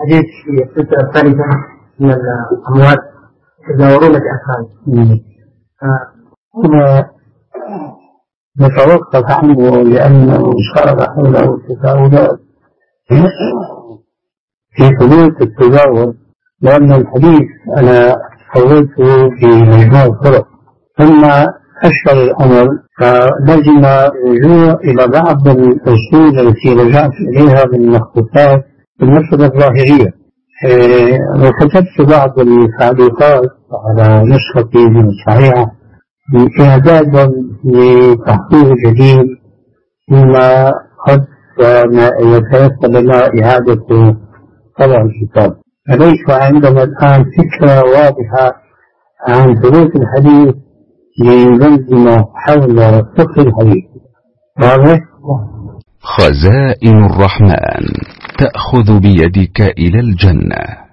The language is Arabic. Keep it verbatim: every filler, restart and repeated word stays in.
حديث في الفترة الثالثة من الأموات إذا ورمت أفعال هنا نتوقف عنه لأنه صار حوله تساؤلات في حدوث التزاوج، لأن الحديث أنا حولته في مجموع طرق، ثم أشهر الأمر فلزم الرجوع إلى بعض الأصول التي رجعت إليها من مخطوطات المسألة الظاهرية، وكتبت بعض التعليقات على نسختي من الصحيحة إعدادا لتحقيق جديد، ثم قد يتيسر لنا إعادة طبع الكتاب. فليس عندنا الآن فكرة واضحة عن ثبوت الحديث ليلزم حول فقه الحديث. واضح؟ خزائن الرحمن تأخذ بيدك إلى الجنة.